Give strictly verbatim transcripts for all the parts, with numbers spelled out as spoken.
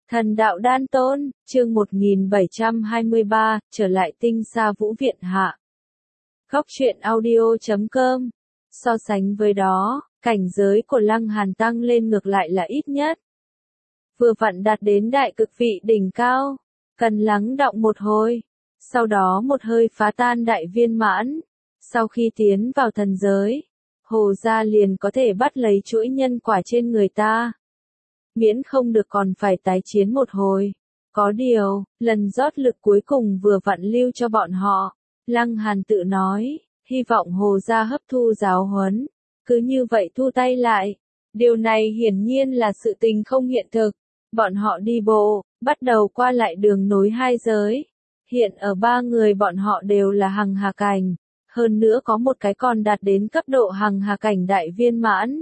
Thần đạo đan tôn, chương một nghìn bảy trăm hai mươi ba, trở lại tinh xa vũ viện hạ. Góc truyện audio chấm com. So sánh với đó, cảnh giới của Lăng Hàn tăng lên ngược lại là ít nhất. Vừa vặn đạt đến đại cực vị đỉnh cao, cần lắng đọng một hồi, sau đó một hơi phá tan đại viên mãn. Sau khi tiến vào thần giới, Hồ gia liền có thể bắt lấy chuỗi nhân quả trên người ta. Miễn không được còn phải tái chiến một hồi. Có điều, lần rót lực cuối cùng vừa vặn lưu cho bọn họ. Lăng Hàn tự nói, hy vọng Hồ gia hấp thu giáo huấn. Cứ như vậy thu tay lại. Điều này hiển nhiên là sự tình không hiện thực. Bọn họ đi bộ, bắt đầu qua lại đường nối hai giới. Hiện ở ba người bọn họ đều là hằng hà cảnh. Hơn nữa có một cái còn đạt đến cấp độ hằng hà cảnh đại viên mãn.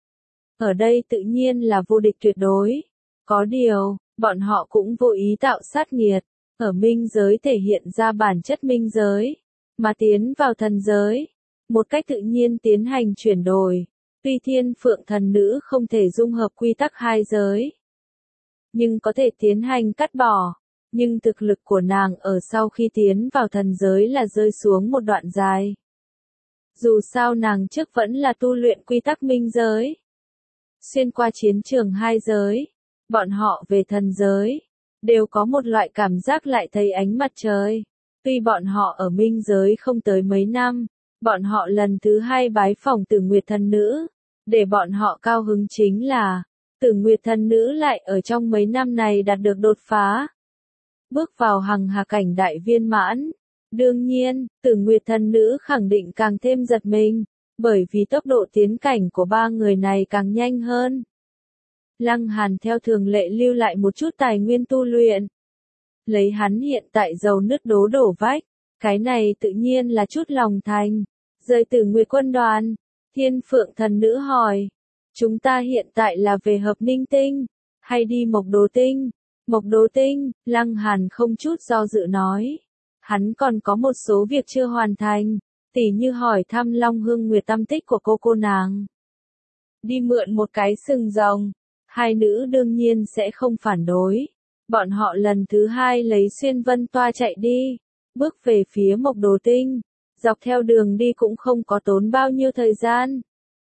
Ở đây tự nhiên là vô địch tuyệt đối. Có điều, bọn họ cũng vô ý tạo sát nghiệt. Ở minh giới thể hiện ra bản chất minh giới. Mà tiến vào thần giới. Một cách tự nhiên tiến hành chuyển đổi. Tuy thiên phượng thần nữ không thể dung hợp quy tắc hai giới. Nhưng có thể tiến hành cắt bỏ. Nhưng thực lực của nàng ở sau khi tiến vào thần giới là rơi xuống một đoạn dài. Dù sao nàng trước vẫn là tu luyện quy tắc minh giới. Xuyên qua chiến trường hai giới, bọn họ về thần giới, đều có một loại cảm giác lại thấy ánh mặt trời. Tuy bọn họ ở minh giới không tới mấy năm, bọn họ lần thứ hai bái phỏng Tử Nguyệt thần nữ. Để bọn họ cao hứng chính là, Tử Nguyệt thần nữ lại ở trong mấy năm này đạt được đột phá. Bước vào hằng hà cảnh đại viên mãn. Đương nhiên, Tử Nguyệt thần nữ khẳng định càng thêm giật mình. Bởi vì tốc độ tiến cảnh của ba người này càng nhanh hơn. Lăng Hàn theo thường lệ lưu lại một chút tài nguyên tu luyện. Lấy hắn hiện tại dầu nứt đố đổ vách. Cái này tự nhiên là chút lòng thành. Rời Tử Nguyệt quân đoàn. Thiên Phượng thần nữ hỏi. Chúng ta hiện tại là về Hợp Ninh Tinh. Hay đi Mộc Đố Tinh? Mộc Đố Tinh, Lăng Hàn không chút do dự nói. Hắn còn có một số việc chưa hoàn thành. Tỉ như hỏi thăm Long Hương Nguyệt tâm tích của cô cô nàng. Đi mượn một cái sừng rồng. Hai nữ đương nhiên sẽ không phản đối. Bọn họ lần thứ hai lấy xuyên vân toa chạy đi. Bước về phía Mộc Đố Tinh. Dọc theo đường đi cũng không có tốn bao nhiêu thời gian.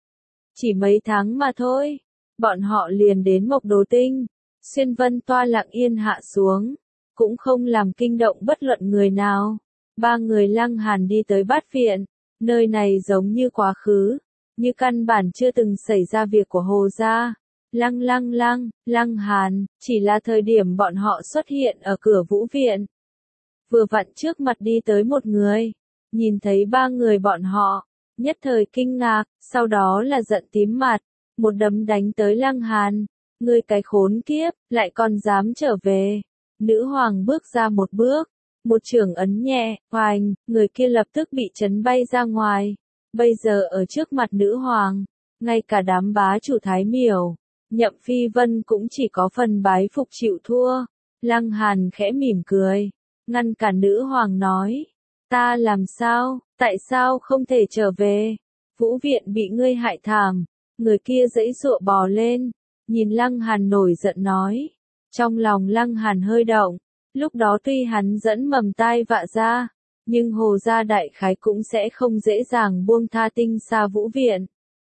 Chỉ mấy tháng mà thôi. Bọn họ liền đến Mộc Đố Tinh. Xuyên vân toa lặng yên hạ xuống. Cũng không làm kinh động bất luận người nào. Ba người Lăng Hàn đi tới Bát Viện, nơi này giống như quá khứ, như căn bản chưa từng xảy ra việc của Hồ gia. Lăng lăng lăng, Lăng Hàn, chỉ là thời điểm bọn họ xuất hiện ở cửa Vũ Viện. Vừa vặn trước mặt đi tới một người, nhìn thấy ba người bọn họ, nhất thời kinh ngạc, sau đó là giận tím mặt, một đấm đánh tới Lăng Hàn. Ngươi cái khốn kiếp, lại còn dám trở về. Nữ hoàng bước ra một bước. Một chưởng ấn nhẹ, oành, người kia lập tức bị chấn bay ra ngoài. Bây giờ ở trước mặt nữ hoàng, ngay cả đám bá chủ Thái Miểu, Nhậm Phi Vân cũng chỉ có phần bái phục chịu thua. Lăng Hàn khẽ mỉm cười, ngăn cả nữ hoàng nói, ta làm sao, tại sao không thể trở về? Vũ Viện bị ngươi hại thảm. Người kia giãy giụa bò lên, nhìn Lăng Hàn nổi giận nói. Trong lòng Lăng Hàn hơi động. Lúc đó tuy hắn dẫn mầm tai vạ ra, nhưng Hồ gia đại khái cũng sẽ không dễ dàng buông tha tinh xa Vũ Viện.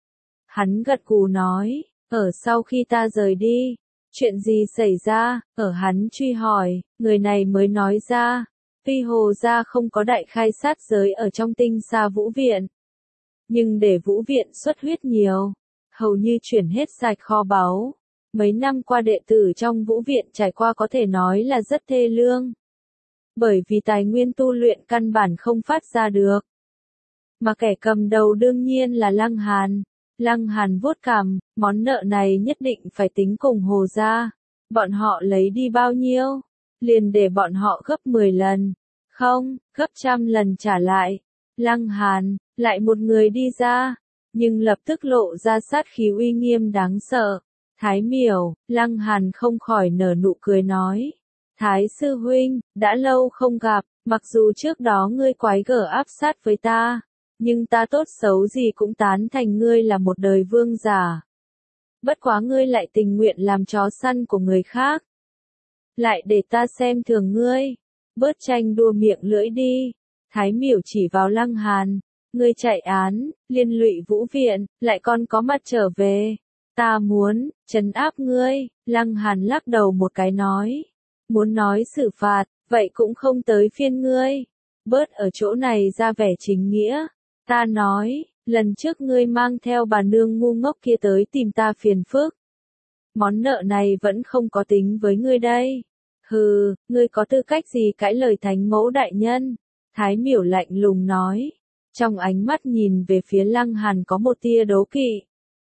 Hắn gật gù nói, ở sau khi ta rời đi, chuyện gì xảy ra, ở hắn truy hỏi, người này mới nói ra, tuy Hồ gia không có đại khai sát giới ở trong tinh xa Vũ Viện, nhưng để Vũ Viện xuất huyết nhiều, hầu như chuyển hết sạch kho báu. Mấy năm qua đệ tử trong Vũ Viện trải qua có thể nói là rất thê lương. Bởi vì tài nguyên tu luyện căn bản không phát ra được. Mà kẻ cầm đầu đương nhiên là Lăng Hàn. Lăng Hàn vuốt cằm, món nợ này nhất định phải tính cùng Hồ gia. Bọn họ lấy đi bao nhiêu? Liền để bọn họ gấp mười lần. Không, gấp trăm lần trả lại. Lăng Hàn, lại một người đi ra. Nhưng lập tức lộ ra sát khí uy nghiêm đáng sợ. Thái Miểu, Lăng Hàn không khỏi nở nụ cười nói. Thái sư huynh, đã lâu không gặp, mặc dù trước đó ngươi quái gở áp sát với ta, nhưng ta tốt xấu gì cũng tán thành ngươi là một đời vương giả. Bất quá ngươi lại tình nguyện làm chó săn của người khác. lại để ta xem thường ngươi. Bớt tranh đua miệng lưỡi đi. Thái miểu chỉ vào Lăng Hàn. Ngươi chạy án, liên lụy Vũ Viện, lại còn có mặt trở về. Ta muốn, trấn áp ngươi. Lăng Hàn lắc đầu một cái nói. Muốn nói xử phạt, vậy cũng không tới phiên ngươi. Bớt ở chỗ này ra vẻ chính nghĩa. Ta nói, lần trước ngươi mang theo bà nương ngu ngốc kia tới tìm ta phiền phức. Món nợ này vẫn không có tính với ngươi đây. Hừ, ngươi có tư cách gì cãi lời thánh mẫu đại nhân? Thái miểu lạnh lùng nói. Trong ánh mắt nhìn về phía Lăng Hàn có một tia đố kỵ.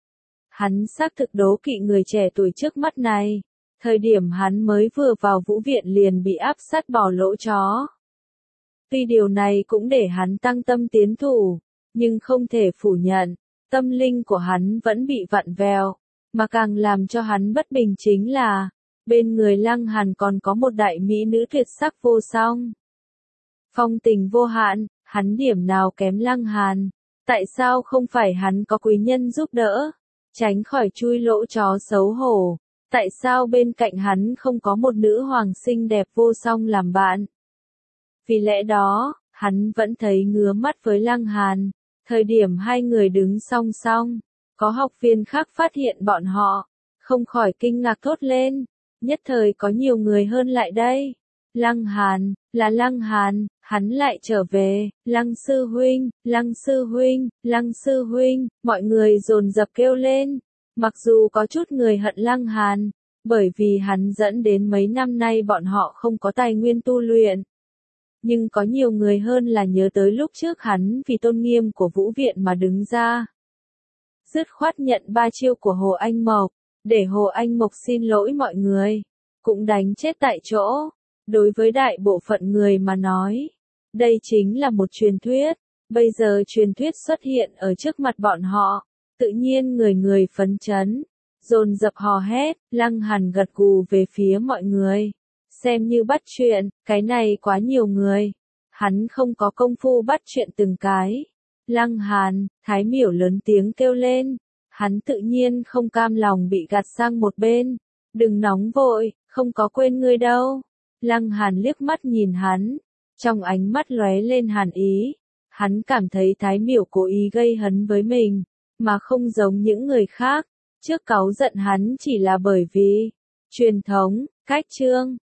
Hắn xác thực đố kỵ người trẻ tuổi trước mắt này. Thời điểm hắn mới vừa vào Vũ Viện liền bị áp sát bỏ lỗ chó. Tuy điều này cũng để hắn tăng tâm tiến thủ, nhưng không thể phủ nhận, tâm linh của hắn vẫn bị vặn vẹo, mà càng làm cho hắn bất bình chính là, bên người Lăng Hàn còn có một đại mỹ nữ tuyệt sắc vô song. Phong tình vô hạn, hắn điểm nào kém Lăng Hàn, tại sao không phải hắn có quý nhân giúp đỡ, tránh khỏi chui lỗ chó xấu hổ, tại sao bên cạnh hắn không có một nữ hoàng xinh đẹp vô song làm bạn. Vì lẽ đó, hắn vẫn thấy ngứa mắt với Lăng Hàn. Thời điểm hai người đứng song song, có học viên khác phát hiện bọn họ, không khỏi kinh ngạc thốt lên. Nhất thời có nhiều người hơn lại đây. Lăng Hàn, là Lăng Hàn, hắn lại trở về. Lăng sư huynh, Lăng sư huynh, Lăng sư huynh, mọi người dồn dập kêu lên. Mặc dù có chút người hận Lăng Hàn, bởi vì hắn dẫn đến mấy năm nay bọn họ không có tài nguyên tu luyện. Nhưng có nhiều người hơn là nhớ tới lúc trước hắn vì tôn nghiêm của Vũ Viện mà đứng ra. Dứt khoát nhận ba chiêu của Hồ Anh Mộc, để Hồ Anh Mộc xin lỗi mọi người, cũng đánh chết tại chỗ. Đối với đại bộ phận người mà nói, đây chính là một truyền thuyết. Bây giờ truyền thuyết xuất hiện ở trước mặt bọn họ, tự nhiên người người phấn chấn, dồn dập hò hét. Lăng Hàn gật gù về phía mọi người. Xem như bắt chuyện, cái này quá nhiều người. Hắn không có công phu bắt chuyện từng cái. Lăng Hàn, Thái miểu lớn tiếng kêu lên. Hắn tự nhiên không cam lòng bị gạt sang một bên. Đừng nóng vội, không có quên ngươi đâu. Lăng Hàn liếc mắt nhìn hắn. Trong ánh mắt lóe lên hàn ý. Hắn cảm thấy Thái miểu cố ý gây hấn với mình, mà không giống những người khác. Trước cáu giận hắn chỉ là bởi vì truyền thống, cách trương.